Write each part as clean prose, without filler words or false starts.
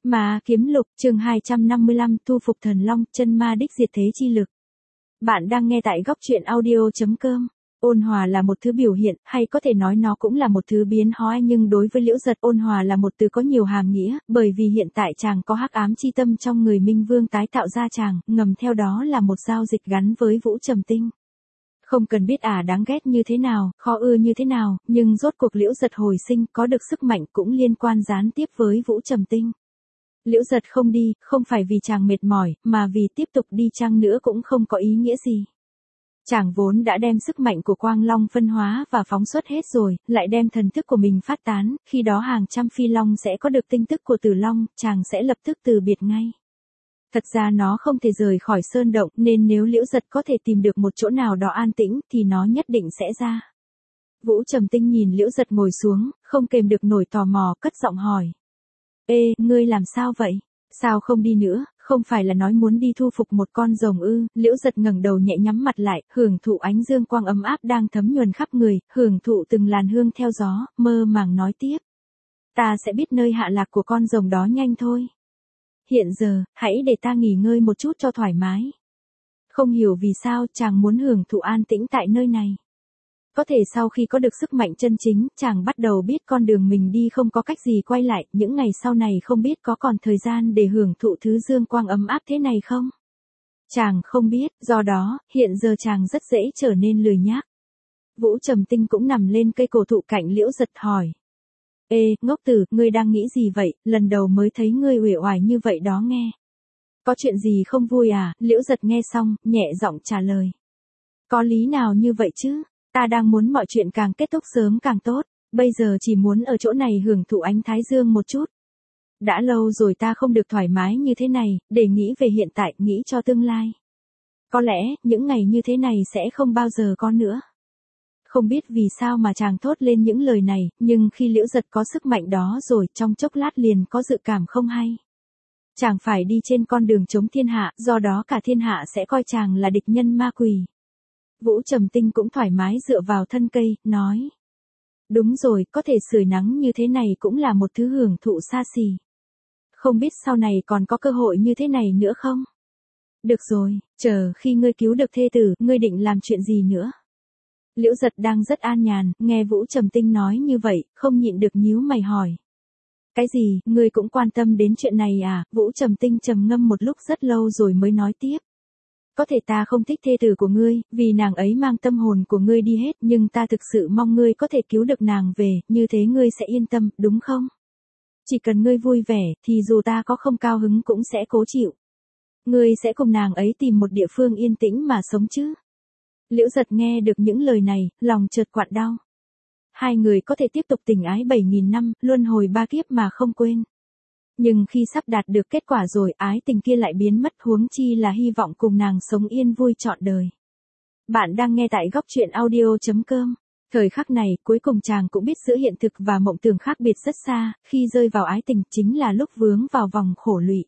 Ma Kiếm Lục, chương 255, thu phục thần long, chân ma đích diệt thế chi lực. Bạn đang nghe tại góc truyện audio.com. Ôn hòa là một thứ biểu hiện, hay có thể nói nó cũng là một thứ biến hóa, nhưng đối với Liễu Giật, ôn hòa là một từ có nhiều hàm nghĩa, bởi vì hiện tại chàng có hắc ám chi tâm trong người Minh Vương tái tạo ra chàng, ngầm theo đó là một giao dịch gắn với Vũ Trầm Tinh. Không cần biết đáng ghét như thế nào, khó ưa như thế nào, nhưng rốt cuộc Liễu Giật hồi sinh có được sức mạnh cũng liên quan gián tiếp với Vũ Trầm Tinh. Liễu Giật không đi, không phải vì chàng mệt mỏi, mà vì tiếp tục đi chăng nữa cũng không có ý nghĩa gì. Chàng vốn đã đem sức mạnh của Quang Long phân hóa và phóng xuất hết rồi, lại đem thần thức của mình phát tán, khi đó hàng trăm phi long sẽ có được tinh tức của Tử Long, chàng sẽ lập tức từ biệt ngay. Thật ra nó không thể rời khỏi sơn động, nên nếu Liễu Giật có thể tìm được một chỗ nào đó an tĩnh, thì nó nhất định sẽ ra. Vũ Trầm Tinh nhìn Liễu Giật ngồi xuống, không kềm được nổi tò mò, cất giọng hỏi. Ê, ngươi làm sao vậy? Sao không đi nữa, không phải là nói muốn đi thu phục một con rồng ư? Liễu Giật ngẩng đầu nhẹ nhắm mặt lại, hưởng thụ ánh dương quang ấm áp đang thấm nhuần khắp người, hưởng thụ từng làn hương theo gió, mơ màng nói tiếp. Ta sẽ biết nơi hạ lạc của con rồng đó nhanh thôi. Hiện giờ, hãy để ta nghỉ ngơi một chút cho thoải mái. Không hiểu vì sao chàng muốn hưởng thụ an tĩnh tại nơi này. Có thể sau khi có được sức mạnh chân chính, chàng bắt đầu biết con đường mình đi không có cách gì quay lại, những ngày sau này không biết có còn thời gian để hưởng thụ thứ dương quang ấm áp thế này không? Chàng không biết, do đó, hiện giờ chàng rất dễ trở nên lười nhác. Vũ Trầm Tinh cũng nằm lên cây cổ thụ cạnh Liễu Giật hỏi. Ê, ngốc tử, ngươi đang nghĩ gì vậy, lần đầu mới thấy ngươi uể oải như vậy đó nghe. Có chuyện gì không vui à? Liễu Giật nghe xong, nhẹ giọng trả lời. Có lý nào như vậy chứ? Ta đang muốn mọi chuyện càng kết thúc sớm càng tốt, bây giờ chỉ muốn ở chỗ này hưởng thụ ánh thái dương một chút. Đã lâu rồi ta không được thoải mái như thế này, để nghĩ về hiện tại, nghĩ cho tương lai. Có lẽ, những ngày như thế này sẽ không bao giờ có nữa. Không biết vì sao mà chàng thốt lên những lời này, nhưng khi Liễu Giật có sức mạnh đó rồi, trong chốc lát liền có dự cảm không hay. Chàng phải đi trên con đường chống thiên hạ, do đó cả thiên hạ sẽ coi chàng là địch nhân ma quỷ. Vũ Trầm Tinh cũng thoải mái dựa vào thân cây, nói. Đúng rồi, có thể sưởi nắng như thế này cũng là một thứ hưởng thụ xa xỉ. Không biết sau này còn có cơ hội như thế này nữa không? Được rồi, chờ khi ngươi cứu được thê tử, ngươi định làm chuyện gì nữa? Liễu Giật đang rất an nhàn, nghe Vũ Trầm Tinh nói như vậy, không nhịn được nhíu mày hỏi. Cái gì, ngươi cũng quan tâm đến chuyện này à? Vũ Trầm Tinh trầm ngâm một lúc rất lâu rồi mới nói tiếp. Có thể ta không thích thê tử của ngươi, vì nàng ấy mang tâm hồn của ngươi đi hết, nhưng ta thực sự mong ngươi có thể cứu được nàng về, như thế ngươi sẽ yên tâm, đúng không? Chỉ cần ngươi vui vẻ, thì dù ta có không cao hứng cũng sẽ cố chịu. Ngươi sẽ cùng nàng ấy tìm một địa phương yên tĩnh mà sống chứ? Liễu Giật nghe được những lời này, lòng chợt quặn đau. Hai người có thể tiếp tục tình ái 7.000 năm, luân hồi 3 kiếp mà không quên. Nhưng khi sắp đạt được kết quả rồi, ái tình kia lại biến mất, huống chi là hy vọng cùng nàng sống yên vui trọn đời. Bạn đang nghe tại góc truyện audio.com. Thời khắc này, cuối cùng chàng cũng biết giữa hiện thực và mộng tưởng khác biệt rất xa, khi rơi vào ái tình chính là lúc vướng vào vòng khổ lụy.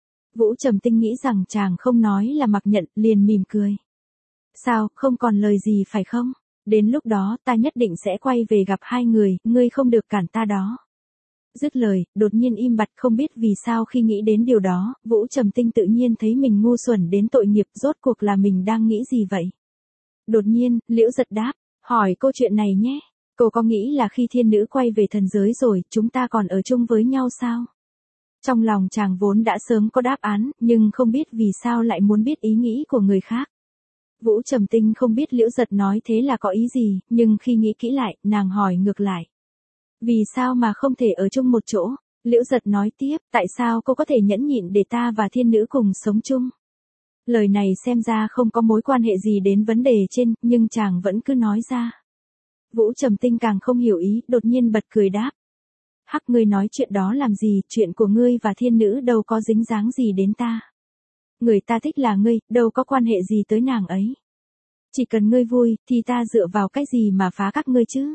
Vũ Trầm Tinh nghĩ rằng chàng không nói là mặc nhận, liền mỉm cười. Sao, không còn lời gì phải không? Đến lúc đó ta nhất định sẽ quay về gặp hai người, ngươi không được cản ta đó. Dứt lời, đột nhiên im bặt, không biết vì sao khi nghĩ đến điều đó, Vũ Trầm Tinh tự nhiên thấy mình ngu xuẩn đến tội nghiệp, rốt cuộc là mình đang nghĩ gì vậy? Đột nhiên, Liễu Giật đáp, hỏi câu chuyện này nhé, cô có nghĩ là khi thiên nữ quay về thần giới rồi, chúng ta còn ở chung với nhau sao? Trong lòng chàng vốn đã sớm có đáp án, nhưng không biết vì sao lại muốn biết ý nghĩ của người khác. Vũ Trầm Tinh không biết Liễu Giật nói thế là có ý gì, nhưng khi nghĩ kỹ lại, nàng hỏi ngược lại. Vì sao mà không thể ở chung một chỗ? Liễu Giật nói tiếp, tại sao cô có thể nhẫn nhịn để ta và thiên nữ cùng sống chung? Lời này xem ra không có mối quan hệ gì đến vấn đề trên, nhưng chàng vẫn cứ nói ra. Vũ Trầm Tinh càng không hiểu ý, đột nhiên bật cười đáp. Hắc, ngươi nói chuyện đó làm gì, chuyện của ngươi và thiên nữ đâu có dính dáng gì đến ta. Người ta thích là ngươi, đâu có quan hệ gì tới nàng ấy. Chỉ cần ngươi vui, thì ta dựa vào cái gì mà phá các ngươi chứ?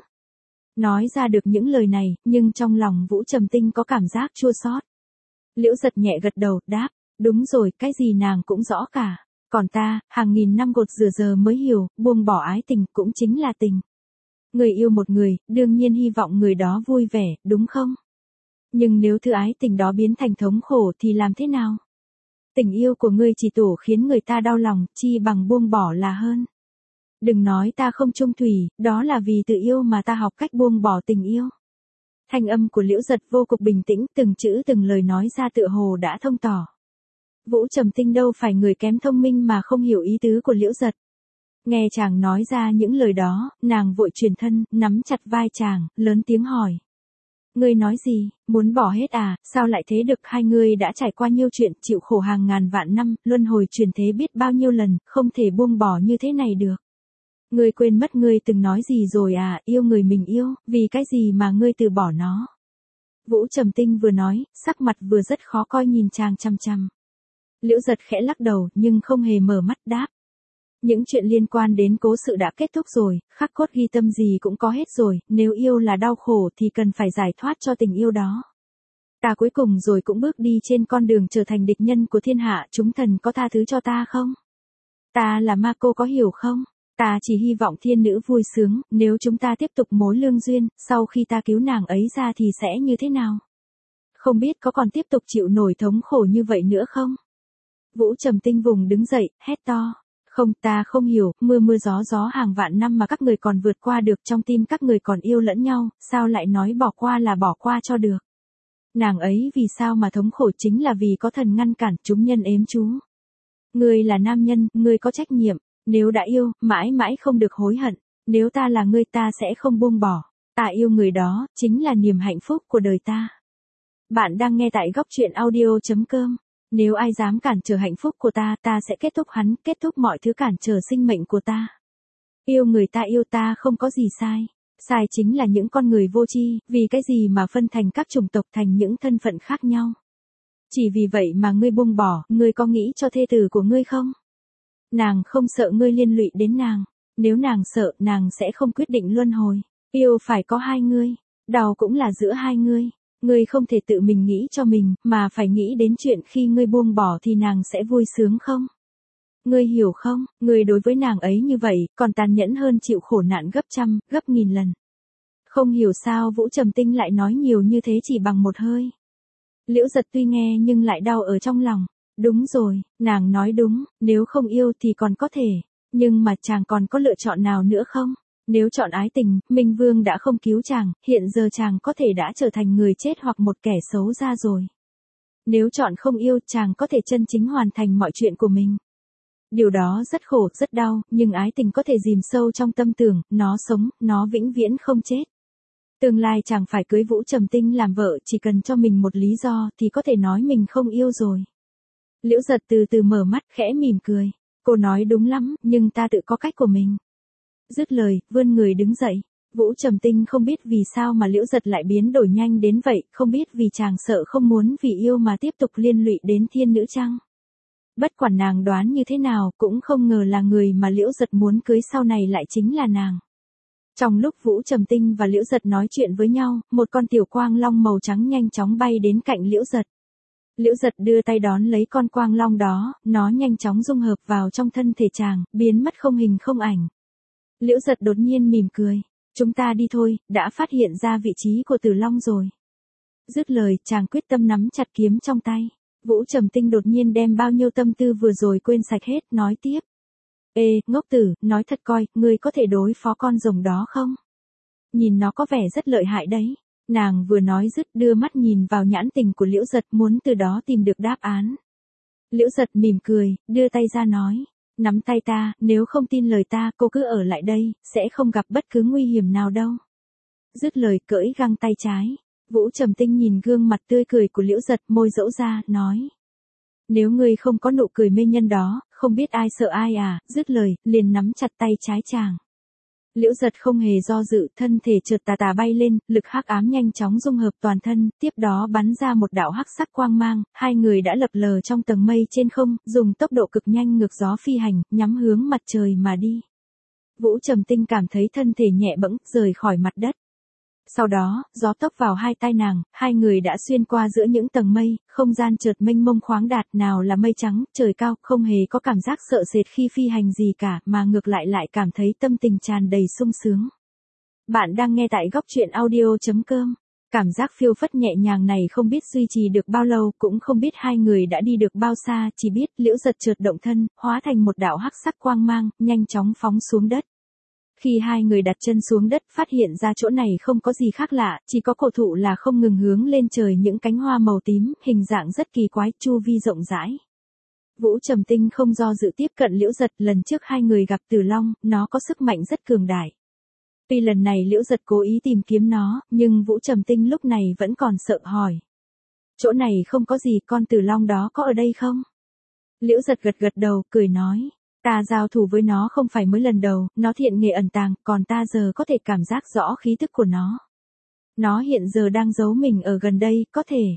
Nói ra được những lời này, nhưng trong lòng Vũ Trầm Tinh có cảm giác chua xót. Liễu Giật nhẹ gật đầu, đáp, đúng rồi, cái gì nàng cũng rõ cả. Còn ta, hàng nghìn năm gột rửa giờ mới hiểu, buông bỏ ái tình cũng chính là tình. Người yêu một người, đương nhiên hy vọng người đó vui vẻ, đúng không? Nhưng nếu thứ ái tình đó biến thành thống khổ thì làm thế nào? Tình yêu của ngươi chỉ tổ khiến người ta đau lòng, chi bằng buông bỏ là hơn. Đừng nói ta không chung thủy, đó là vì tự yêu mà ta học cách buông bỏ tình yêu. Thanh âm của Liễu Giật vô cùng bình tĩnh, từng chữ từng lời nói ra tựa hồ đã thông tỏ. Vũ Trầm Tinh đâu phải người kém thông minh mà không hiểu ý tứ của Liễu Giật. Nghe chàng nói ra những lời đó, nàng vội chuyển thân, nắm chặt vai chàng, lớn tiếng hỏi. Ngươi nói gì, muốn bỏ hết à, sao lại thế được, hai người đã trải qua nhiêu chuyện, chịu khổ hàng ngàn vạn năm, luân hồi chuyển thế biết bao nhiêu lần, không thể buông bỏ như thế này được. Ngươi quên mất ngươi từng nói gì rồi à, yêu người mình yêu, vì cái gì mà ngươi từ bỏ nó. Vũ Trầm Tinh vừa nói, sắc mặt vừa rất khó coi nhìn chàng chăm chăm. Liễu Giật khẽ lắc đầu, nhưng không hề mở mắt đáp. Những chuyện liên quan đến cố sự đã kết thúc rồi, khắc cốt ghi tâm gì cũng có hết rồi, nếu yêu là đau khổ thì cần phải giải thoát cho tình yêu đó. Ta cuối cùng rồi cũng bước đi trên con đường trở thành địch nhân của thiên hạ, chúng thần có tha thứ cho ta không? Ta là ma, cô có hiểu không? Ta chỉ hy vọng thiên nữ vui sướng, nếu chúng ta tiếp tục mối lương duyên, sau khi ta cứu nàng ấy ra thì sẽ như thế nào? Không biết có còn tiếp tục chịu nổi thống khổ như vậy nữa không? Vũ Trầm Tinh vùng đứng dậy, hét to. Không, ta không hiểu, mưa gió hàng vạn năm mà các người còn vượt qua được, trong tim các người còn yêu lẫn nhau, sao lại nói bỏ qua là bỏ qua cho được? Nàng ấy vì sao mà thống khổ, chính là vì có thần ngăn cản, chúng nhân ếm chú. Ngươi là nam nhân, ngươi có trách nhiệm, nếu đã yêu, mãi mãi không được hối hận, nếu ta là ngươi ta sẽ không buông bỏ, ta yêu người đó, chính là niềm hạnh phúc của đời ta. Bạn đang nghe tại góc truyện audio.com. Nếu ai dám cản trở hạnh phúc của ta, ta sẽ kết thúc hắn, kết thúc mọi thứ cản trở sinh mệnh của ta. Yêu người ta yêu ta không có gì sai. Sai chính là những con người vô tri, vì cái gì mà phân thành các chủng tộc thành những thân phận khác nhau. Chỉ vì vậy mà ngươi buông bỏ, ngươi có nghĩ cho thê tử của ngươi không? Nàng không sợ ngươi liên lụy đến nàng. Nếu nàng sợ, nàng sẽ không quyết định luân hồi. Yêu phải có hai ngươi. Đau cũng là giữa hai ngươi. Ngươi không thể tự mình nghĩ cho mình, mà phải nghĩ đến chuyện khi ngươi buông bỏ thì nàng sẽ vui sướng không? Ngươi hiểu không, ngươi đối với nàng ấy như vậy, còn tàn nhẫn hơn chịu khổ nạn gấp trăm, gấp nghìn lần. Không hiểu sao Vũ Trầm Tinh lại nói nhiều như thế chỉ bằng một hơi. Liễu Giật tuy nghe nhưng lại đau ở trong lòng. Đúng rồi, nàng nói đúng, nếu không yêu thì còn có thể, nhưng mà chàng còn có lựa chọn nào nữa không? Nếu chọn ái tình, Minh Vương đã không cứu chàng, hiện giờ chàng có thể đã trở thành người chết hoặc một kẻ xấu ra rồi. Nếu chọn không yêu, chàng có thể chân chính hoàn thành mọi chuyện của mình. Điều đó rất khổ, rất đau, nhưng ái tình có thể dìm sâu trong tâm tưởng, nó sống, nó vĩnh viễn không chết. Tương lai chàng phải cưới Vũ Trầm Tinh làm vợ, chỉ cần cho mình một lý do thì có thể nói mình không yêu rồi. Liễu Giật từ từ mở mắt, khẽ mỉm cười. Cô nói đúng lắm, nhưng ta tự có cách của mình. Dứt lời, vươn người đứng dậy. Vũ Trầm Tinh không biết vì sao mà Liễu Giật lại biến đổi nhanh đến vậy, không biết vì chàng sợ không muốn vì yêu mà tiếp tục liên lụy đến thiên nữ chăng? Bất quản nàng đoán như thế nào, cũng không ngờ là người mà Liễu Giật muốn cưới sau này lại chính là nàng. Trong lúc Vũ Trầm Tinh và Liễu Giật nói chuyện với nhau, một con tiểu quang long màu trắng nhanh chóng bay đến cạnh Liễu Giật. Liễu Giật đưa tay đón lấy con quang long đó, nó nhanh chóng dung hợp vào trong thân thể chàng, biến mất không hình không ảnh. Liễu Giật đột nhiên mỉm cười. Chúng ta đi thôi, đã phát hiện ra vị trí của Tử Long rồi. Dứt lời, chàng quyết tâm nắm chặt kiếm trong tay. Vũ Trầm Tinh đột nhiên đem bao nhiêu tâm tư vừa rồi quên sạch hết, nói tiếp. Ê, ngốc tử, nói thật coi, ngươi có thể đối phó con rồng đó không? Nhìn nó có vẻ rất lợi hại đấy. Nàng vừa nói dứt đưa mắt nhìn vào nhãn tình của Liễu Giật muốn từ đó tìm được đáp án. Liễu Giật mỉm cười, đưa tay ra nói. Nắm tay ta, nếu không tin lời ta, cô cứ ở lại đây, sẽ không gặp bất cứ nguy hiểm nào đâu. Dứt lời cởi găng tay trái. Vũ Trầm Tinh nhìn gương mặt tươi cười của Liễu Giật, môi dẫu ra, nói. Nếu ngươi không có nụ cười mê nhân đó, không biết ai sợ ai à, dứt lời, liền nắm chặt tay trái chàng. Liễu Giật không hề do dự, thân thể chợt tà tà bay lên, lực hắc ám nhanh chóng dung hợp toàn thân, tiếp đó bắn ra một đạo hắc sắc quang mang, hai người đã lập lờ trong tầng mây trên không, dùng tốc độ cực nhanh ngược gió phi hành, nhắm hướng mặt trời mà đi. Vũ Trầm Tinh cảm thấy thân thể nhẹ bẫng, rời khỏi mặt đất. Sau đó, gió tốc vào hai tai nàng, hai người đã xuyên qua giữa những tầng mây, không gian chợt mênh mông khoáng đạt, nào là mây trắng, trời cao, không hề có cảm giác sợ sệt khi phi hành gì cả, mà ngược lại lại cảm thấy tâm tình tràn đầy sung sướng. Bạn đang nghe tại góc truyện audio.com. Cảm giác phiêu phất nhẹ nhàng này không biết duy trì được bao lâu, cũng không biết hai người đã đi được bao xa, chỉ biết Liễu Giật chợt động thân, hóa thành một đạo hắc sắc quang mang, nhanh chóng phóng xuống đất. Khi hai người đặt chân xuống đất, phát hiện ra chỗ này không có gì khác lạ, chỉ có cổ thụ là không ngừng hướng lên trời những cánh hoa màu tím, hình dạng rất kỳ quái, chu vi rộng rãi. Vũ Trầm Tinh không do dự tiếp cận Liễu Giật, lần trước hai người gặp Tử Long, nó có sức mạnh rất cường đại. Tuy lần này Liễu Giật cố ý tìm kiếm nó, nhưng Vũ Trầm Tinh lúc này vẫn còn sợ hỏi. Chỗ này không có gì, con Tử Long đó có ở đây không? Liễu Giật gật gật đầu, cười nói. Ta giao thủ với nó không phải mới lần đầu, nó thiện nghệ ẩn tàng, còn ta giờ có thể cảm giác rõ khí tức của nó. Nó hiện giờ đang giấu mình ở gần đây, có thể.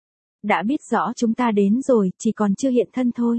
Đã biết rõ chúng ta đến rồi, chỉ còn chưa hiện thân thôi.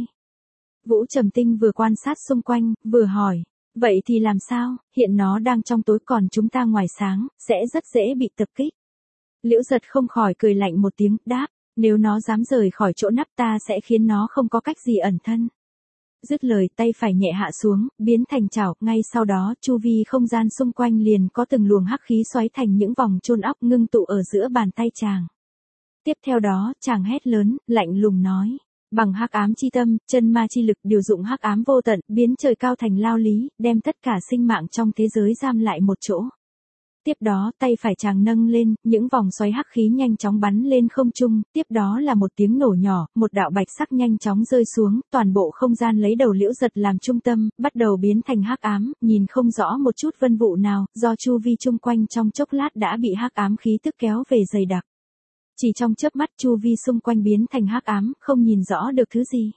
Vũ Trầm Tinh vừa quan sát xung quanh, vừa hỏi. Vậy thì làm sao, hiện nó đang trong tối còn chúng ta ngoài sáng, sẽ rất dễ bị tập kích. Liễu Giật không khỏi cười lạnh một tiếng, đáp. Nếu nó dám rời khỏi chỗ nắp ta sẽ khiến nó không có cách gì ẩn thân. Dứt lời tay phải nhẹ hạ xuống, biến thành chảo, ngay sau đó chu vi không gian xung quanh liền có từng luồng hắc khí xoáy thành những vòng chôn óc ngưng tụ ở giữa bàn tay chàng. Tiếp theo đó, chàng hét lớn, lạnh lùng nói. Bằng hắc ám chi tâm, chân ma chi lực điều dụng hắc ám vô tận, biến trời cao thành lao lý, đem tất cả sinh mạng trong thế giới giam lại một chỗ. Tiếp đó, tay phải chàng nâng lên, những vòng xoáy hắc khí nhanh chóng bắn lên không trung, tiếp đó là một tiếng nổ nhỏ, một đạo bạch sắc nhanh chóng rơi xuống, toàn bộ không gian lấy đầu Liễu Giật làm trung tâm, bắt đầu biến thành hắc ám, nhìn không rõ một chút vân vụ nào, do chu vi chung quanh trong chốc lát đã bị hắc ám khí tức kéo về dày đặc. Chỉ trong chớp mắt chu vi xung quanh biến thành hắc ám, không nhìn rõ được thứ gì.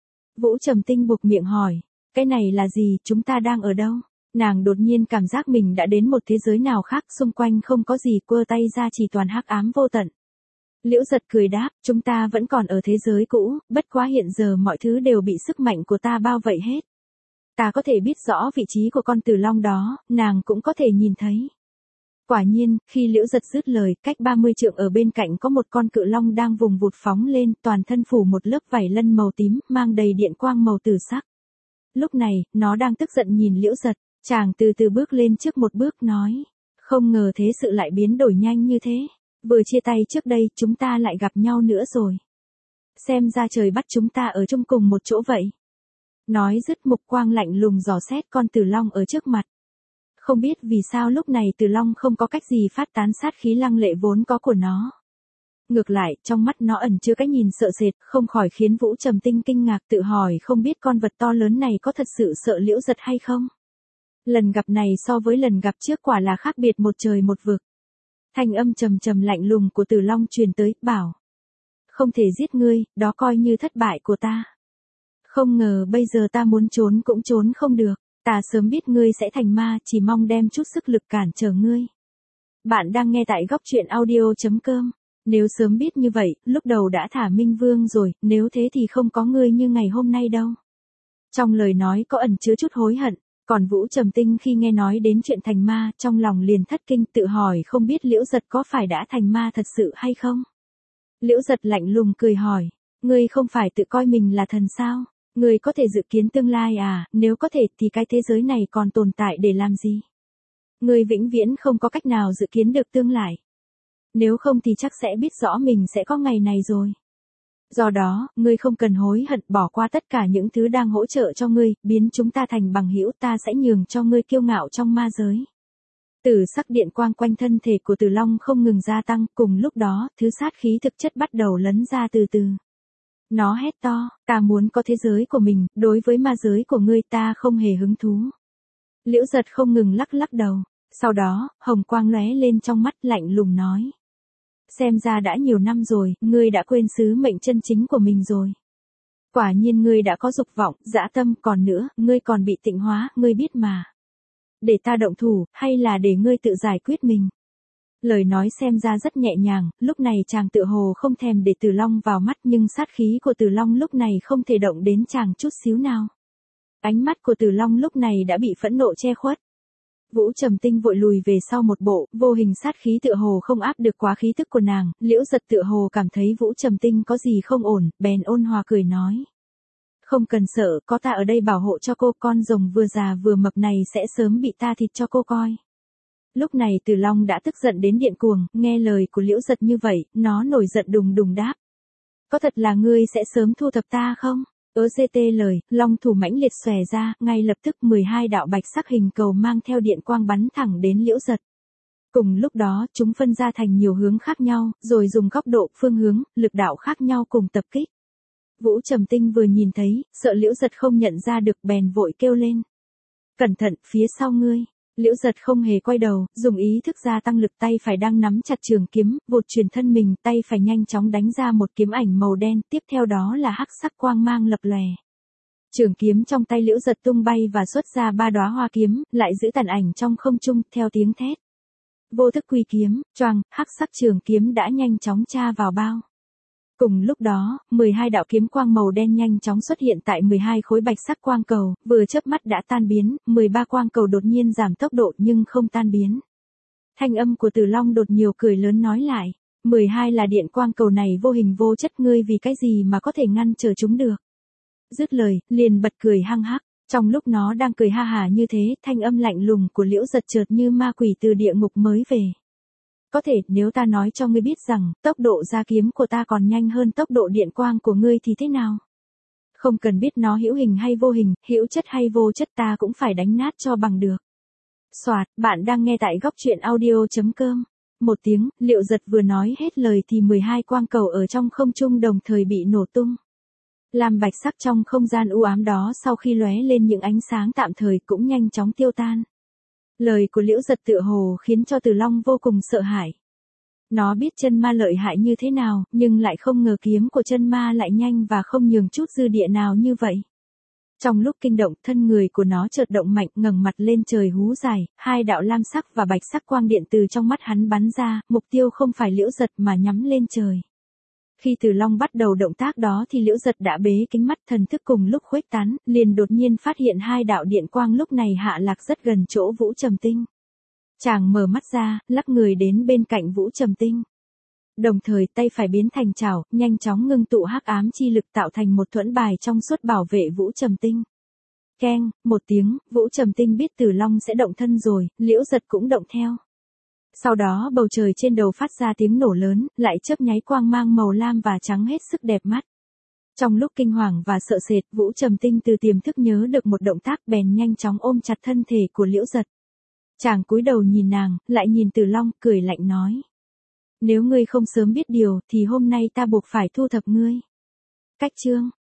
Vũ Trầm Tinh buộc miệng hỏi, cái này là gì, chúng ta đang ở đâu? Nàng đột nhiên cảm giác mình đã đến một thế giới nào khác, xung quanh không có gì, quơ tay ra chỉ toàn hắc ám vô tận. Liễu Giật cười đáp, chúng ta vẫn còn ở thế giới cũ, bất quá hiện giờ mọi thứ đều bị sức mạnh của ta bao vây hết. Ta có thể biết rõ vị trí của con Tử Long đó, nàng cũng có thể nhìn thấy. Quả nhiên, khi Liễu Giật dứt lời, cách 30 trượng ở bên cạnh có một con cự long đang vùng vụt phóng lên, toàn thân phủ một lớp vảy lân màu tím, mang đầy điện quang màu tử sắc. Lúc này, nó đang tức giận nhìn Liễu Giật. Chàng từ từ bước lên trước một bước nói. Không ngờ thế sự lại biến đổi nhanh như thế. Vừa chia tay trước đây, chúng ta lại gặp nhau nữa rồi. Xem ra trời bắt chúng ta ở chung cùng một chỗ vậy. Nói dứt, mục quang lạnh lùng dò xét con Tử Long ở trước mặt. Không biết vì sao lúc này Tử Long không có cách gì phát tán sát khí lăng lệ vốn có của nó. Ngược lại, trong mắt nó ẩn chứa cái nhìn sợ sệt, không khỏi khiến Vũ Trầm Tinh kinh ngạc, tự hỏi không biết con vật to lớn này có thật sự sợ Liễu Giật hay không. Lần gặp này so với lần gặp trước quả là khác biệt một trời một vực. Thanh âm trầm trầm lạnh lùng của Tử Long truyền tới, bảo. Không thể giết ngươi, đó coi như thất bại của ta. Không ngờ bây giờ ta muốn trốn cũng trốn không được, ta sớm biết ngươi sẽ thành ma, chỉ mong đem chút sức lực cản trở ngươi. Bạn đang nghe tại góc truyện audio.com. Nếu sớm biết như vậy, lúc đầu đã thả Minh Vương rồi, nếu thế thì không có ngươi như ngày hôm nay đâu. Trong lời nói có ẩn chứa chút hối hận. Còn Vũ Trầm Tinh khi nghe nói đến chuyện thành ma, trong lòng liền thất kinh, tự hỏi không biết Liễu Giật có phải đã thành ma thật sự hay không. Liễu Giật lạnh lùng cười hỏi, ngươi không phải tự coi mình là thần sao? Ngươi có thể dự kiến tương lai à, nếu có thể thì cái thế giới này còn tồn tại để làm gì? Ngươi vĩnh viễn không có cách nào dự kiến được tương lai. Nếu không thì chắc sẽ biết rõ mình sẽ có ngày này rồi. Do đó, ngươi không cần hối hận, bỏ qua tất cả những thứ đang hỗ trợ cho ngươi, biến chúng ta thành bằng hữu, ta sẽ nhường cho ngươi kiêu ngạo trong ma giới. Tử sắc điện quang quanh thân thể của Tử Long không ngừng gia tăng, cùng lúc đó, thứ sát khí thực chất bắt đầu lấn ra từ từ. Nó hét to, ta muốn có thế giới của mình, đối với ma giới của ngươi ta không hề hứng thú. Liễu Giật không ngừng lắc lắc đầu, sau đó, hồng quang lóe lên trong mắt, lạnh lùng nói. Xem ra đã nhiều năm rồi, ngươi đã quên sứ mệnh chân chính của mình rồi. Quả nhiên ngươi đã có dục vọng, dã tâm, còn nữa, ngươi còn bị tịnh hóa, ngươi biết mà. Để ta động thủ, hay là để ngươi tự giải quyết mình? Lời nói xem ra rất nhẹ nhàng, lúc này chàng tựa hồ không thèm để Tử Long vào mắt, nhưng sát khí của Tử Long lúc này không thể động đến chàng chút xíu nào. Ánh mắt của Tử Long lúc này đã bị phẫn nộ che khuất. Vũ Trầm Tinh vội lùi về sau một bộ, vô hình sát khí tựa hồ không áp được quá khí tức của nàng, Liễu Giật tựa hồ cảm thấy Vũ Trầm Tinh có gì không ổn, bèn ôn hòa cười nói. Không cần sợ, có ta ở đây bảo hộ cho cô, con rồng vừa già vừa mập này sẽ sớm bị ta thịt cho cô coi. Lúc này Từ Long đã tức giận đến điên cuồng, nghe lời của Liễu Giật như vậy, nó nổi giận đùng đùng đáp. Có thật là ngươi sẽ sớm thu thập ta không? CT lời, long thủ mãnh liệt xòe ra, ngay lập tức 12 đạo bạch sắc hình cầu mang theo điện quang bắn thẳng đến Liễu Giật. Cùng lúc đó, chúng phân ra thành nhiều hướng khác nhau, rồi dùng góc độ, phương hướng, lực đạo khác nhau cùng tập kích. Vũ Trầm Tinh vừa nhìn thấy, sợ Liễu Giật không nhận ra được bèn vội kêu lên. Cẩn thận, phía sau ngươi. Liễu Giật không hề quay đầu, dùng ý thức gia tăng lực, tay phải đang nắm chặt trường kiếm, vụt chuyển thân mình, tay phải nhanh chóng đánh ra một kiếm ảnh màu đen, tiếp theo đó là hắc sắc quang mang lập lòe. Trường kiếm trong tay Liễu Giật tung bay và xuất ra 3 đóa hoa kiếm, lại giữ tàn ảnh trong không trung, theo tiếng thét. Vô thức quy kiếm, choàng, hắc sắc trường kiếm đã nhanh chóng tra vào bao. Cùng lúc đó, 12 đạo kiếm quang màu đen nhanh chóng xuất hiện tại 12 khối bạch sắc quang cầu, vừa chớp mắt đã tan biến, 13 quang cầu đột nhiên giảm tốc độ nhưng không tan biến. Thanh âm của Từ Long đột nhiều cười lớn nói lại, 12 là điện quang cầu này vô hình vô chất, ngươi vì cái gì mà có thể ngăn trở chúng được. Dứt lời, liền bật cười hăng hắc. Trong lúc nó đang cười ha hả như thế, thanh âm lạnh lùng của Liễu Giật chợt như ma quỷ từ địa ngục mới về. Có thể, nếu ta nói cho ngươi biết rằng, tốc độ ra kiếm của ta còn nhanh hơn tốc độ điện quang của ngươi thì thế nào? Không cần biết nó hữu hình hay vô hình, hữu chất hay vô chất, ta cũng phải đánh nát cho bằng được. Soạt, bạn đang nghe tại góc truyện audio.com. Một tiếng, Liễu Giật vừa nói hết lời thì 12 quang cầu ở trong không trung đồng thời bị nổ tung. Lam bạch sắc trong không gian u ám đó sau khi lóe lên những ánh sáng tạm thời cũng nhanh chóng tiêu tan. Lời của Liễu Giật tựa hồ khiến cho Từ Long vô cùng sợ hãi. Nó biết chân ma lợi hại như thế nào, nhưng lại không ngờ kiếm của chân ma lại nhanh và không nhường chút dư địa nào như vậy. Trong lúc kinh động, thân người của nó chợt động mạnh, ngẩng mặt lên trời hú dài, 2 đạo lam sắc và bạch sắc quang điện từ trong mắt hắn bắn ra, mục tiêu không phải Liễu Giật mà nhắm lên trời. Khi Từ Long bắt đầu động tác đó thì Liễu Giật đã bế kính mắt, thần thức cùng lúc khuếch tán, liền đột nhiên phát hiện 2 đạo điện quang lúc này hạ lạc rất gần chỗ Vũ Trầm Tinh. Chàng mở mắt ra, lắc người đến bên cạnh Vũ Trầm Tinh. Đồng thời tay phải biến thành chảo, nhanh chóng ngưng tụ hắc ám chi lực tạo thành một thuẫn bài trong suốt bảo vệ Vũ Trầm Tinh. Keng, một tiếng, Vũ Trầm Tinh biết Từ Long sẽ động thân rồi, Liễu Giật cũng động theo. Sau đó bầu trời trên đầu phát ra tiếng nổ lớn, lại chớp nháy quang mang màu lam và trắng hết sức đẹp mắt. Trong lúc kinh hoàng và sợ sệt, Vũ Trầm Tinh từ tiềm thức nhớ được một động tác bèn nhanh chóng ôm chặt thân thể của Liễu Giật. Chàng cúi đầu nhìn nàng, lại nhìn Từ Long, cười lạnh nói. Nếu ngươi không sớm biết điều, thì hôm nay ta buộc phải thu thập ngươi. Cách chương